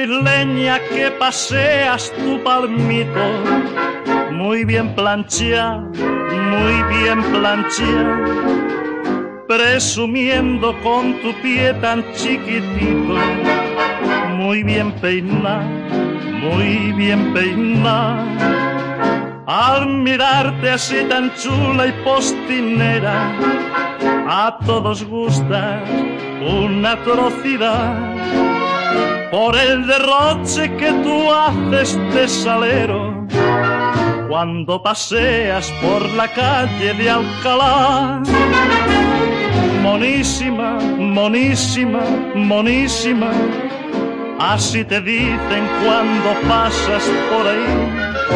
madrileña que paseas tu palmito, muy bien planchado, muy bien planchado, presumiendo con tu pie tan chiquitito, muy bien peinado, muy bien peinado. Al mirarte así tan chula y postinera, a todos gusta una atrocidad por el derroche que tú haces de salero cuando paseas por la calle de Alcalá. Monísima, monísima, monísima, así te dicen cuando pasas por ahí.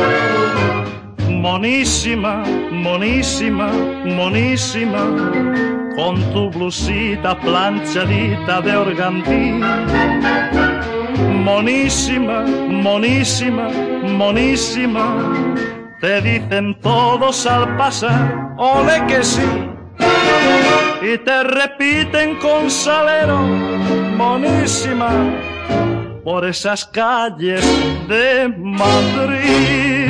Monísima, monísima, monísima, con tu blusita planchadita de organdí. Monísima, monísima, monísima, te dicen todos al pasar, ole que sí, y te repiten con salero, monísima, por esas calles de Madrid.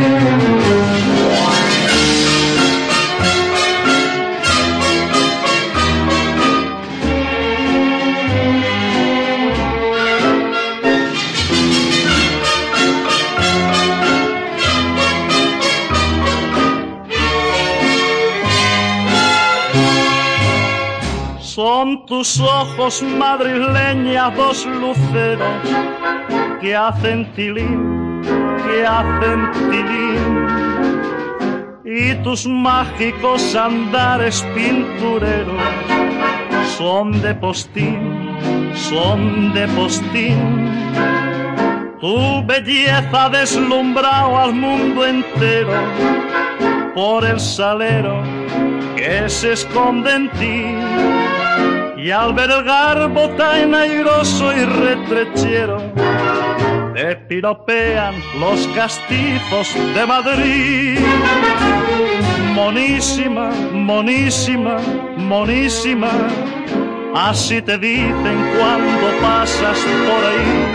Son tus ojos, madrileña, dos luceros que hacen tilín, que hacen tilín, y tus mágicos andares pintureros son de postín, son de postín. Tu belleza ha deslumbrado al mundo entero por el salero que se esconde en ti. Y al ver el garbo tan airoso y retrechero, te piropean los castizos de Madrid. Monísima, monísima, monísima, así te dicen cuando pasas por ahí.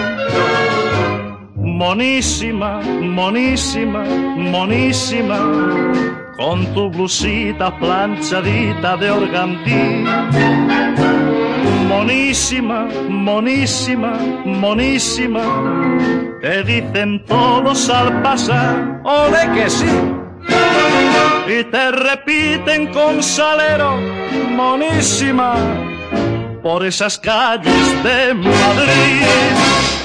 Monísima, monísima, monísima, con tu blusita planchadita de organdí. Monísima, monísima, monísima, te dicen todos al pasar, ole que sí, y te repiten con salero, monísima, por esas calles de Madrid.